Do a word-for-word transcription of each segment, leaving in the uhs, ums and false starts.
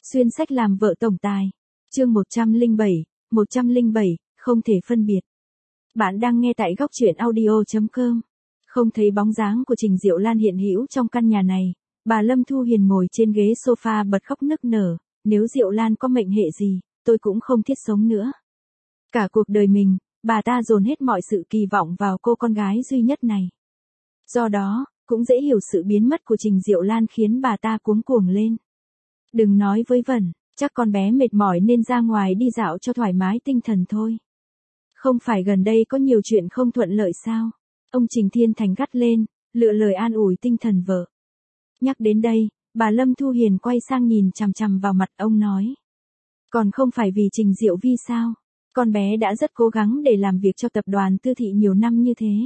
Xuyên sách làm vợ tổng tài. Chương một trăm lẻ bảy, một trăm lẻ bảy, không thể phân biệt. Bạn đang nghe tại góc truyện audio chấm com. Không thấy bóng dáng của Trình Diệu Lan hiện hữu trong căn nhà này, bà Lâm Thu Hiền ngồi trên ghế sofa bật khóc nức nở, nếu Diệu Lan có mệnh hệ gì, tôi cũng không thiết sống nữa. Cả cuộc đời mình, bà ta dồn hết mọi sự kỳ vọng vào cô con gái duy nhất này. Do đó, cũng dễ hiểu sự biến mất của Trình Diệu Lan khiến bà ta cuống cuồng lên. Đừng nói với Vân, chắc con bé mệt mỏi nên ra ngoài đi dạo cho thoải mái tinh thần thôi. Không phải gần đây có nhiều chuyện không thuận lợi sao? Ông Trình Thiên Thành gắt lên, lựa lời an ủi tinh thần vợ. Nhắc đến đây, bà Lâm Thu Hiền quay sang nhìn chằm chằm vào mặt ông nói. Còn không phải vì Trình Diệu Vi sao? Con bé đã rất cố gắng để làm việc cho tập đoàn Tư Thị nhiều năm như thế.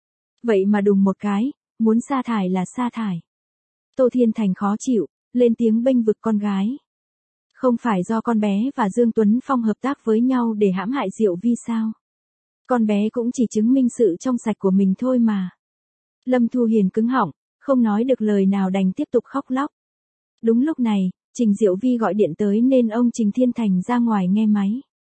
Vậy mà đùng một cái, muốn sa thải là sa thải. Tô Thiên Thành khó chịu, lên tiếng bênh vực con gái. Không phải do con bé và Dương Tuấn Phong hợp tác với nhau để hãm hại Diệu Vi sao? Con bé cũng chỉ chứng minh sự trong sạch của mình thôi mà. Lâm Thu Hiền cứng họng, không nói được lời nào đành tiếp tục khóc lóc. Đúng lúc này, Trình Diệu Vi gọi điện tới nên ông Trình Thiên Thành ra ngoài nghe máy.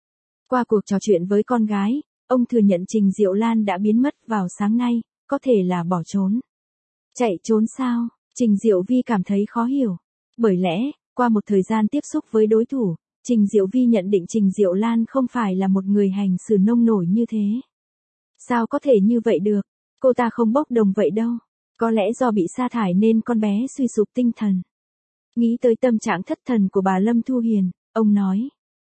Qua cuộc trò chuyện với con gái, ông thừa nhận Trình Diệu Lan đã biến mất vào sáng nay, có thể là bỏ trốn. Chạy trốn sao? Trình Diệu Vi cảm thấy khó hiểu. Bởi lẽ, qua một thời gian tiếp xúc với đối thủ, Trình Diệu Vi nhận định Trình Diệu Lan không phải là một người hành xử nông nổi như thế. Sao có thể như vậy được? Cô ta không bốc đồng vậy đâu. Có lẽ do bị sa thải nên con bé suy sụp tinh thần. Nghĩ tới tâm trạng thất thần của bà Lâm Thu Hiền, ông nói.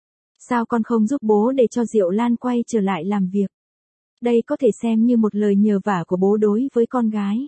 Sao con không giúp bố để cho Diệu Lan quay trở lại làm việc? Đây có thể xem như một lời nhờ vả của bố đối với con gái.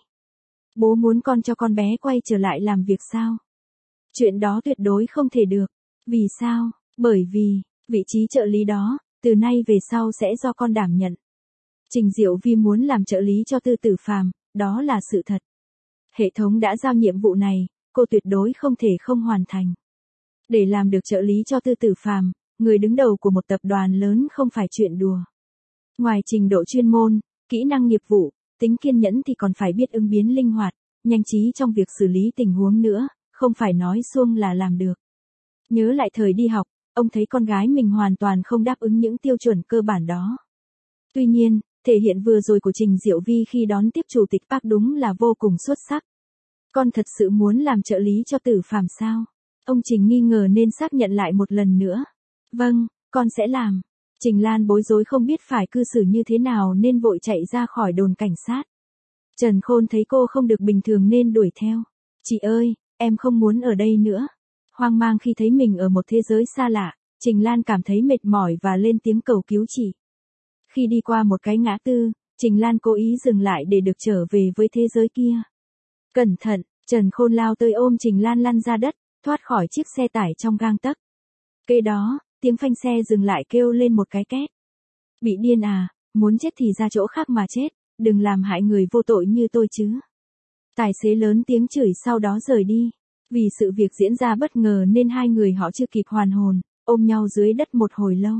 Bố muốn con cho con bé quay trở lại làm việc sao? Chuyện đó tuyệt đối không thể được. Vì sao? Bởi vì, vị trí trợ lý đó, từ nay về sau sẽ do con đảm nhận. Trình Diệu Vi muốn làm trợ lý cho Tư Tử Phàm, đó là sự thật. Hệ thống đã giao nhiệm vụ này, cô tuyệt đối không thể không hoàn thành. Để làm được trợ lý cho Tư Tử Phàm, người đứng đầu của một tập đoàn lớn không phải chuyện đùa. Ngoài trình độ chuyên môn, kỹ năng nghiệp vụ, tính kiên nhẫn thì còn phải biết ứng biến linh hoạt, nhanh trí trong việc xử lý tình huống nữa, không phải nói suông là làm được. Nhớ lại thời đi học, ông thấy con gái mình hoàn toàn không đáp ứng những tiêu chuẩn cơ bản đó. Tuy nhiên, thể hiện vừa rồi của Trình Diệu Vi khi đón tiếp chủ tịch Park đúng là vô cùng xuất sắc. Con thật sự muốn làm trợ lý cho Tử Phàm sao? Ông Trình nghi ngờ nên xác nhận lại một lần nữa. Vâng, con sẽ làm. Trình Lan bối rối không biết phải cư xử như thế nào nên vội chạy ra khỏi đồn cảnh sát. Trần Khôn thấy cô không được bình thường nên đuổi theo. Chị ơi, em không muốn ở đây nữa. Hoang mang khi thấy mình ở một thế giới xa lạ, Trình Lan cảm thấy mệt mỏi và lên tiếng cầu cứu chị. Khi đi qua một cái ngã tư, Trình Lan cố ý dừng lại để được trở về với thế giới kia. Cẩn thận, Trần Khôn lao tới ôm Trình Lan lăn ra đất, thoát khỏi chiếc xe tải trong gang tấc. Kế đó, tiếng phanh xe dừng lại kêu lên một cái két. Bị điên à, muốn chết thì ra chỗ khác mà chết, đừng làm hại người vô tội như tôi chứ. Tài xế lớn tiếng chửi sau đó rời đi. Vì sự việc diễn ra bất ngờ nên hai người họ chưa kịp hoàn hồn, ôm nhau dưới đất một hồi lâu.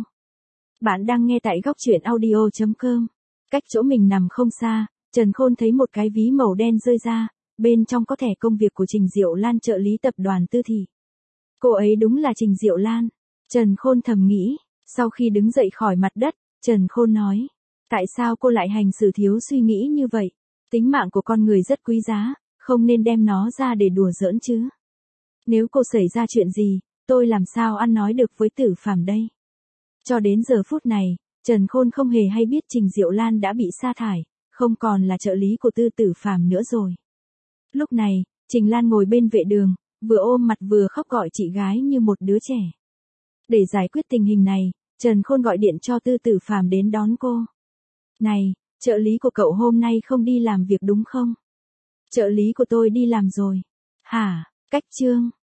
Bạn đang nghe tại góc truyện audio chấm com. Cách chỗ mình nằm không xa, Trần Khôn thấy một cái ví màu đen rơi ra, bên trong có thẻ công việc của Trình Diệu Lan trợ lý tập đoàn Tư Thị. Cô ấy đúng là Trình Diệu Lan. Trần Khôn thầm nghĩ, sau khi đứng dậy khỏi mặt đất, Trần Khôn nói. Tại sao cô lại hành xử thiếu suy nghĩ như vậy? Tính mạng của con người rất quý giá, không nên đem nó ra để đùa giỡn chứ. Nếu cô xảy ra chuyện gì, tôi làm sao ăn nói được với Tử Phàm đây? Cho đến giờ phút này, Trần Khôn không hề hay biết Trình Diệu Lan đã bị sa thải, không còn là trợ lý của Tư Tử Phàm nữa rồi. Lúc này, Trình Lan ngồi bên vệ đường, vừa ôm mặt vừa khóc gọi chị gái như một đứa trẻ. Để giải quyết tình hình này, Trần Khôn gọi điện cho Tư Tử Phàm đến đón cô. Này, trợ lý của cậu hôm nay không đi làm việc đúng không? Trợ lý của tôi đi làm rồi. Hả? Cách chương.